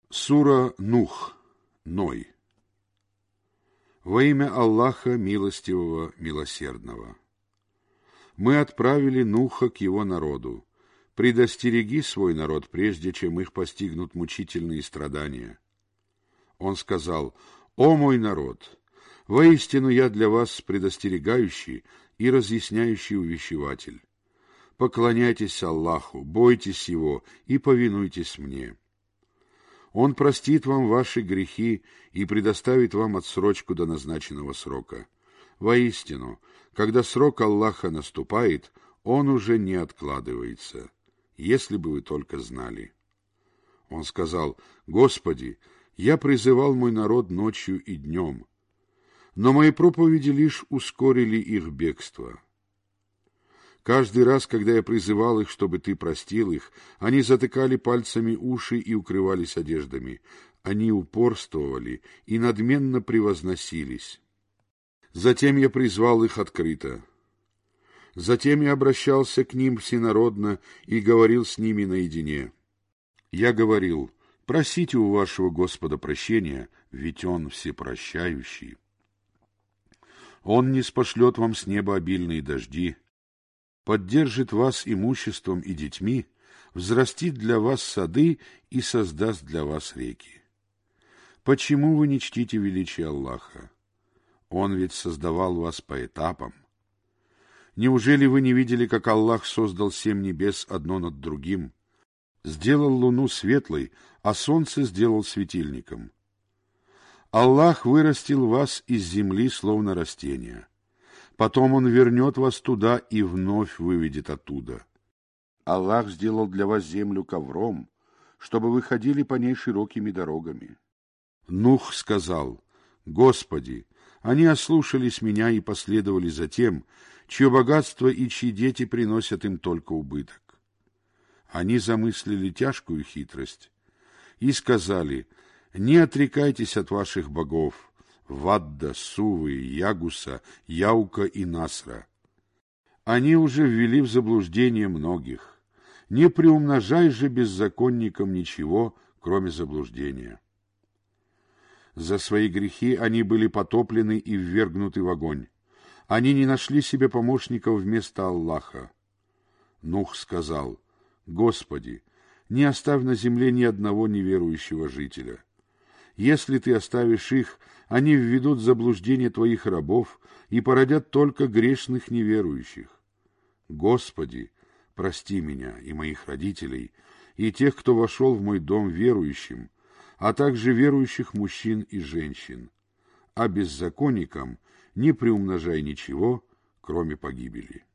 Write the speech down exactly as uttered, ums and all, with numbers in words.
Сура Нух, Ной. Во имя Аллаха Милостивого, Милосердного. Мы отправили Нуха к его народу. Предостереги свой народ, прежде чем их постигнут мучительные страдания. Он сказал: «О мой народ, воистину я для вас предостерегающий и разъясняющий увещеватель. Поклоняйтесь Аллаху, бойтесь Его и повинуйтесь мне. Он простит вам ваши грехи и предоставит вам отсрочку до назначенного срока. Воистину, когда срок Аллаха наступает, он уже не откладывается, если бы вы только знали». Он сказал: «Господи, я призывал мой народ ночью и днем, но мои проповеди лишь ускорили их бегство. Каждый раз, когда я призывал их, чтобы ты простил их, они затыкали пальцами уши и укрывались одеждами. Они упорствовали и надменно превозносились. Затем я призвал их открыто. Затем я обращался к ним всенародно и говорил с ними наедине. Я говорил: просите у вашего Господа прощения, ведь Он всепрощающий. Он ниспошлет вам с неба обильные дожди, поддержит вас имуществом и детьми, взрастит для вас сады и создаст для вас реки. Почему вы не чтите величие Аллаха? Он ведь создавал вас по этапам. Неужели вы не видели, как Аллах создал семь небес одно над другим, сделал луну светлой, а солнце сделал светильником? Аллах вырастил вас из земли, словно растение. Потом Он вернет вас туда и вновь выведет оттуда. Аллах сделал для вас землю ковром, чтобы вы ходили по ней широкими дорогами. Нух сказал: Господи, они ослушались меня и последовали за тем, чье богатство и чьи дети приносят им только убыток. Они замыслили тяжкую хитрость и сказали: не отрекайтесь от ваших богов, Вадда, Сувы, Ягуса, Яука и Насра. Они уже ввели в заблуждение многих. Не приумножай же беззаконникам ничего, кроме заблуждения. За свои грехи они были потоплены и ввергнуты в огонь. Они не нашли себе помощников вместо Аллаха. Нух сказал: Господи, не оставь на земле ни одного неверующего жителя. Если ты оставишь их, они введут в заблуждение твоих рабов и породят только грешных неверующих. Господи, прости меня и моих родителей, и тех, кто вошел в мой дом верующим, а также верующих мужчин и женщин. А беззаконникам не приумножай ничего, кроме погибели.